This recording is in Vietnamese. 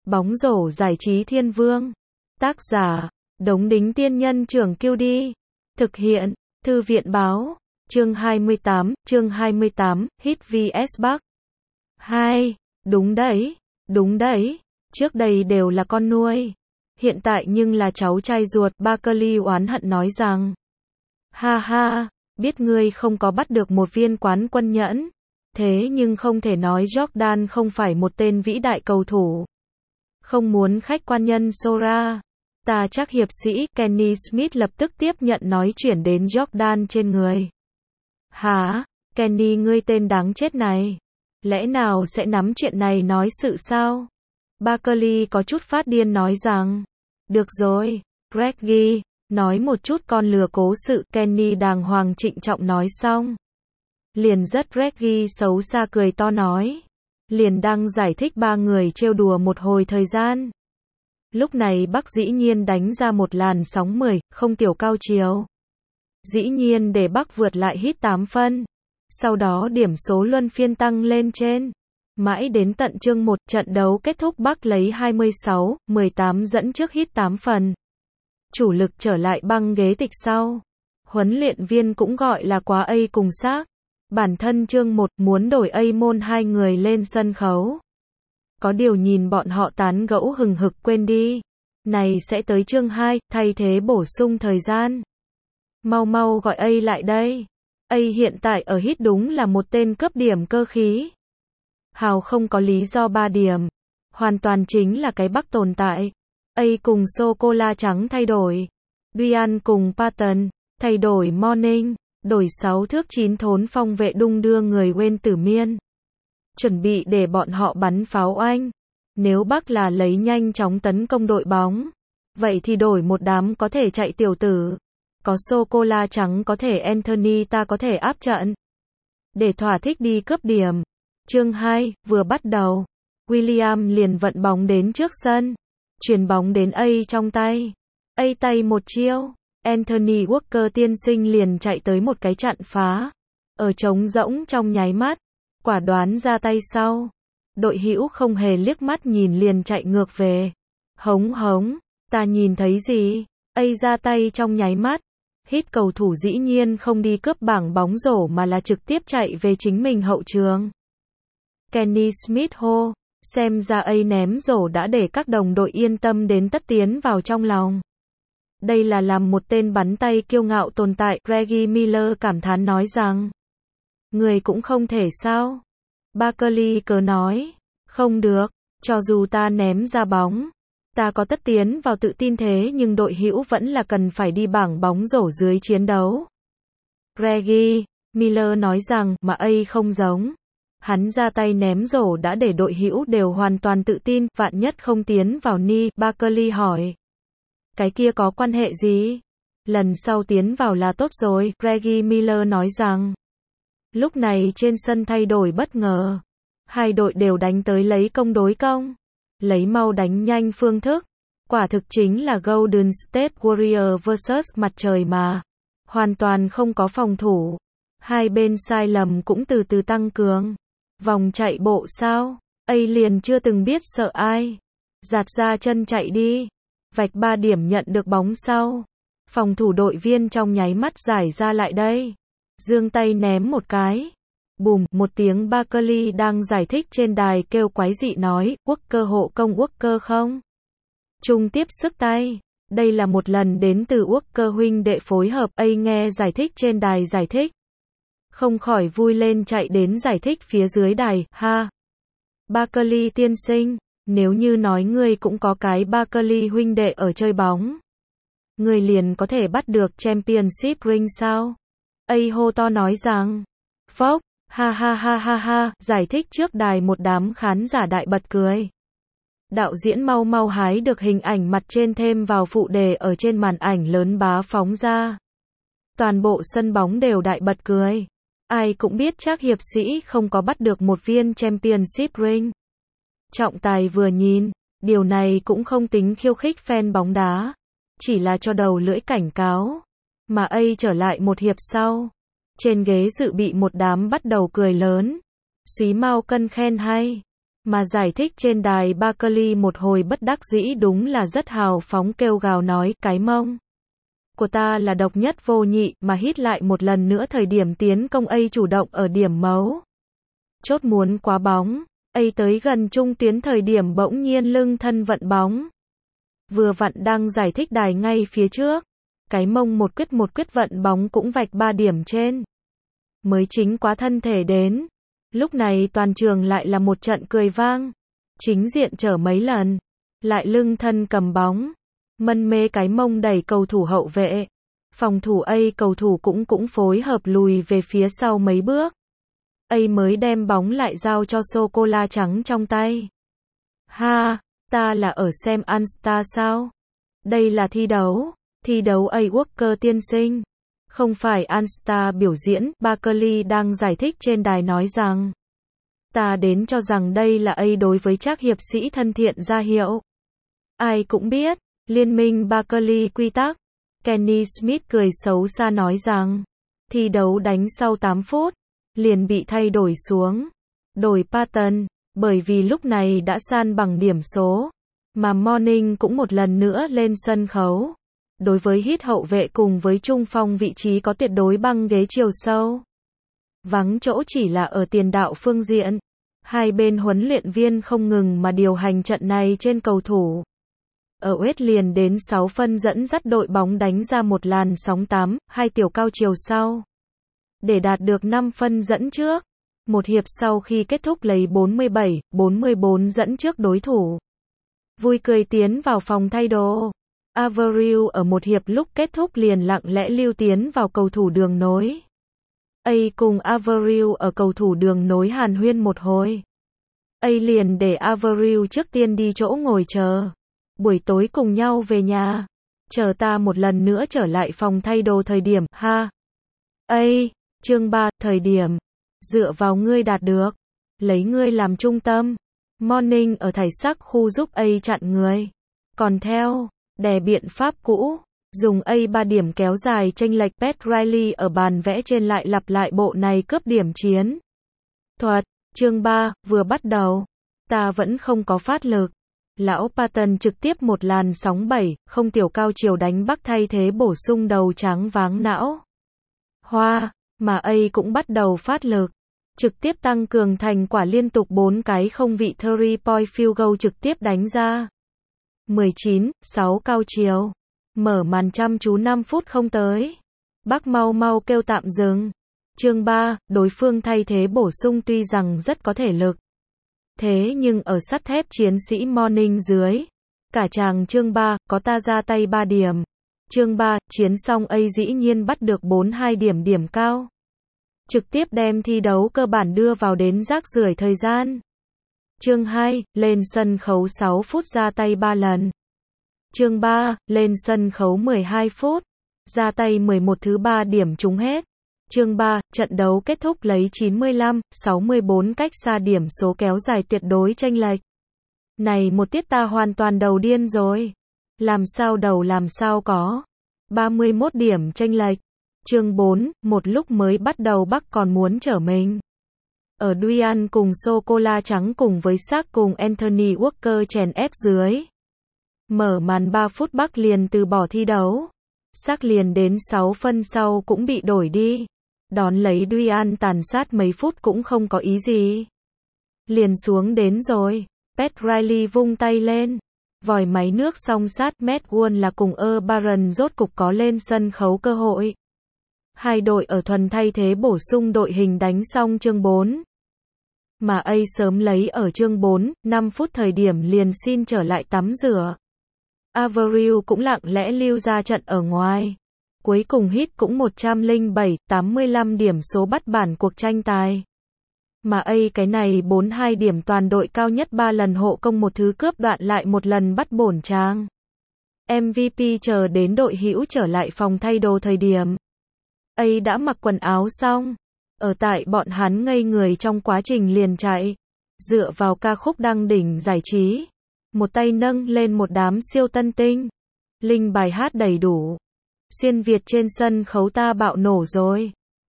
Bóng rổ giải trí thiên vương. Tác giả, Đống Đính Tiên Nhân Trưởng QD. Thực hiện, Thư viện Báo. Chương 28, Hit vs Bắc. 2. Đúng đấy. Trước đây đều là con nuôi. Hiện tại nhưng là cháu trai ruột, Barkley oán hận nói rằng. Ha ha, biết ngươi không có bắt được một viên quán quân nhẫn. Thế nhưng không thể nói Jordan không phải một tên vĩ đại cầu thủ. Không muốn khách quan nhân Sora. Ta chắc hiệp sĩ Kenny Smith lập tức tiếp nhận nói chuyển đến Jordan trên người. Hả? Kenny ngươi tên đáng chết này. Lẽ nào sẽ nắm chuyện này nói sự sao? Barkley có chút phát điên nói rằng. Được rồi, Reggie, nói một chút con lừa cố sự. Kenny đàng hoàng trịnh trọng nói xong. Liền rất Reggie xấu xa cười to nói. Liền đang giải thích ba người trêu đùa một hồi thời gian. Lúc này Bắc dĩ nhiên đánh ra một làn sóng 10, không tiểu cao chiều. Dĩ nhiên để Bắc vượt lại hit 8 phân. Sau đó điểm số luân phiên tăng lên trên. Mãi đến tận chương 1 trận đấu kết thúc Bắc lấy 26-18 dẫn trước hit 8 phần. Chủ lực trở lại băng ghế tịch sau. Huấn luyện viên cũng gọi là quá A cùng xác. Bản thân chương 1 muốn đổi A môn hai người lên sân khấu. Có điều nhìn bọn họ tán gẫu hừng hực quên đi. Này sẽ tới chương 2, thay thế bổ sung thời gian. Mau gọi A lại đây. A hiện tại ở hit đúng là một tên cướp điểm cơ khí. Hào không có lý do 3 điểm. Hoàn toàn chính là cái Bắc tồn tại. A cùng sô-cô-la trắng thay đổi. Duan cùng Patton, thay đổi Morning. Đổi 6 thước 9 thốn phong vệ đung đưa người quên tử miên. Chuẩn bị để bọn họ bắn pháo oanh. Nếu Bắc là lấy nhanh chóng tấn công đội bóng. Vậy thì đổi một đám có thể chạy tiểu tử. Có sô-cô-la trắng có thể Anthony ta có thể áp trận. Để thỏa thích đi cướp điểm. Chương 2, vừa bắt đầu. William liền vận bóng đến trước sân. Chuyền bóng đến A trong tay. A tay một chiêu. Anthony Walker tiên sinh liền chạy tới một cái chặn phá. Ở trống rỗng trong nháy mắt. Quả đoán ra tay sau. Đội hữu không hề liếc mắt nhìn liền chạy ngược về. Hống, ta nhìn thấy gì? A ra tay trong nháy mắt. Hit cầu thủ dĩ nhiên không đi cướp bảng bóng rổ mà là trực tiếp chạy về chính mình hậu trường. Kenny Smith hô. Xem ra A ném rổ đã để các đồng đội yên tâm đến tất tiến vào trong lòng. Đây là làm một tên bắn tay kiêu ngạo tồn tại, Reggie Miller cảm thán nói rằng. Người cũng không thể sao? Barkley cớ nói. Không được, cho dù ta ném ra bóng. Ta có tất tiến vào tự tin thế nhưng đội hữu vẫn là cần phải đi bảng bóng rổ dưới chiến đấu. Reggie Miller nói rằng mà A không giống. Hắn ra tay ném rổ đã để đội hữu đều hoàn toàn tự tin, vạn nhất không tiến vào ni, Barkley hỏi. Cái kia có quan hệ gì? Lần sau tiến vào là tốt rồi, Reggie Miller nói rằng. Lúc này trên sân thay đổi bất ngờ. Hai đội đều đánh tới lấy công đối công. Lấy mau đánh nhanh phương thức. Quả thực chính là Golden State Warriors vs mặt trời mà. Hoàn toàn không có phòng thủ. Hai bên sai lầm cũng từ từ tăng cường. Vòng chạy bộ sao? A liền chưa từng biết sợ ai. Giạt ra chân chạy đi. Vạch 3 điểm nhận được bóng sau. Phòng thủ đội viên trong nháy mắt giải ra lại đây. Giương tay ném một cái. Bùm, một tiếng Barkley đang giải thích trên đài kêu quái dị nói, Walker hộ công Walker không? Trung tiếp sức tay. Đây là một lần đến từ Walker huynh đệ phối hợp. A nghe giải thích trên đài giải thích. Không khỏi vui lên chạy đến giải thích phía dưới đài, ha. Barkley tiên sinh. Nếu như nói ngươi cũng có cái Barkley huynh đệ ở chơi bóng. Ngươi liền có thể bắt được championship ring sao? A hô to nói rằng. Phốc, ha, giải thích trước đài một đám khán giả đại bật cười. Đạo diễn mau hái được hình ảnh mặt trên thêm vào phụ đề ở trên màn ảnh lớn bá phóng ra. Toàn bộ sân bóng đều đại bật cười. Ai cũng biết chắc hiệp sĩ không có bắt được một viên championship ring. Trọng tài vừa nhìn, điều này cũng không tính khiêu khích fan bóng đá, chỉ là cho đầu lưỡi cảnh cáo. Mà A trở lại một hiệp sau, trên ghế dự bị một đám bắt đầu cười lớn. Súy mau cân khen hay. Mà giải thích trên đài Barkley một hồi bất đắc dĩ đúng là rất hào phóng kêu gào nói cái mông của ta là độc nhất vô nhị mà hít lại một lần nữa thời điểm tiến công ấy chủ động ở điểm mấu chốt muốn quá bóng. ấy tới gần trung tuyến thời điểm bỗng nhiên lưng thân vận bóng. Vừa vặn đang giải thích đài ngay phía trước. Cái mông một quyết vận bóng cũng vạch 3 điểm trên. Mới chính quá thân thể đến. Lúc này toàn trường lại là một trận cười vang. Chính diện trở mấy lần. Lại lưng thân cầm bóng. Mân mê cái mông đẩy cầu thủ hậu vệ. Phòng thủ ấy cầu thủ cũng phối hợp lùi về phía sau mấy bước. ấy mới đem bóng lại giao cho sô-cô-la trắng trong tay. Ha, ta là ở xem All Star sao? Đây là thi đấu A Walker tiên sinh. Không phải All Star biểu diễn, Barkley đang giải thích trên đài nói rằng. Ta đến cho rằng đây là A đối với các hiệp sĩ thân thiện ra hiệu. Ai cũng biết, liên minh Barkley quy tắc. Kenny Smith cười xấu xa nói rằng. Thi đấu đánh sau 8 phút. Liền bị thay đổi xuống. Đổi Patton, bởi vì lúc này đã san bằng điểm số. Mà Morning cũng một lần nữa lên sân khấu. Đối với hit hậu vệ cùng với trung phong vị trí có tuyệt đối băng ghế chiều sâu. Vắng chỗ chỉ là ở tiền đạo phương diện. Hai bên huấn luyện viên không ngừng mà điều hành trận này trên cầu thủ. Ở West liền đến 6 phân dẫn dắt đội bóng đánh ra một làn sóng 8-2 tiểu cao chiều sau. Để đạt được 5 phân dẫn trước. Một hiệp sau khi kết thúc lấy 47-44 dẫn trước đối thủ. Vui cười tiến vào phòng thay đồ. Avril ở một hiệp lúc kết thúc liền lặng lẽ lưu tiến vào cầu thủ đường nối. A cùng Avril ở cầu thủ đường nối hàn huyên một hồi. A liền để Avril trước tiên đi chỗ ngồi chờ. Buổi tối cùng nhau về nhà. Chờ ta một lần nữa trở lại phòng thay đồ thời điểm, ha. A, chương 3, thời điểm. Dựa vào ngươi đạt được. Lấy ngươi làm trung tâm. Morning ở thải sắc khu giúp A chặn người. Còn theo, đè biện pháp cũ. Dùng A 3 điểm kéo dài chênh lệch. Pat Riley ở bàn vẽ trên lại lặp lại bộ này cướp điểm chiến thuật. Chương 3, vừa bắt đầu. Ta vẫn không có phát lực. Lão Patton trực tiếp một làn sóng 7, không tiểu cao chiều đánh Bắc thay thế bổ sung đầu trắng váng não. Hoa, mà A cũng bắt đầu phát lực. Trực tiếp tăng cường thành quả liên tục 4 cái không vị 3-point field goal trực tiếp đánh ra. 19-6 cao chiều. Mở màn chăm chú 5 phút không tới. Bác mau kêu tạm dừng. Chương 3, đối phương thay thế bổ sung tuy rằng rất có thể lực. Thế nhưng ở sắt thép chiến sĩ Morning dưới. Cả chàng chương 3, có ta ra tay 3 điểm. Chương 3, chiến xong A dĩ nhiên bắt được 42 điểm cao. Trực tiếp đem thi đấu cơ bản đưa vào đến rác rưởi thời gian. Chương 2, lên sân khấu 6 phút ra tay 3 lần. Chương 3, lên sân khấu 12 phút. Ra tay 11 thứ 3 điểm trúng hết. Chương 3, trận đấu kết thúc lấy 95-64 cách xa điểm số kéo dài tuyệt đối chênh lệch. Này một tiết ta hoàn toàn đầu điên rồi. Làm sao có 31 điểm chênh lệch. Chương 4, một lúc mới bắt đầu Bắc còn muốn trở mình. Ở Duyan cùng sô-cô-la trắng cùng với Shaq cùng Anthony Walker chèn ép dưới. Mở màn 3 phút Bắc liền từ bỏ thi đấu. Shaq liền đến 6 phân sau cũng bị đổi đi. Đón lấy Duyan tàn sát mấy phút cũng không có ý gì. Liền xuống đến rồi. Pat Riley vung tay lên. Vòi máy nước song sát. Matt Wall là cùng Baron rốt cục có lên sân khấu cơ hội. Hai đội ở thuần thay thế bổ sung đội hình đánh xong chương 4. Mà A sớm lấy ở chương 4, 5 phút thời điểm liền xin trở lại tắm rửa. Avril cũng lặng lẽ lưu ra trận ở ngoài. Cuối cùng hit cũng 107-85 điểm số bắt bản cuộc tranh tài. Mà A cái này 42 điểm toàn đội cao nhất 3 lần hộ công một thứ cướp đoạn lại một lần bắt bổn trang. MVP chờ đến đội hữu trở lại phòng thay đồ thời điểm. A đã mặc quần áo xong. Ở tại bọn hắn ngây người trong quá trình liền chạy. Dựa vào ca khúc đăng đỉnh giải trí. Một tay nâng lên một đám siêu tân tinh. Linh bài hát đầy đủ. Xuyên Việt trên sân khấu ta bạo nổ rồi.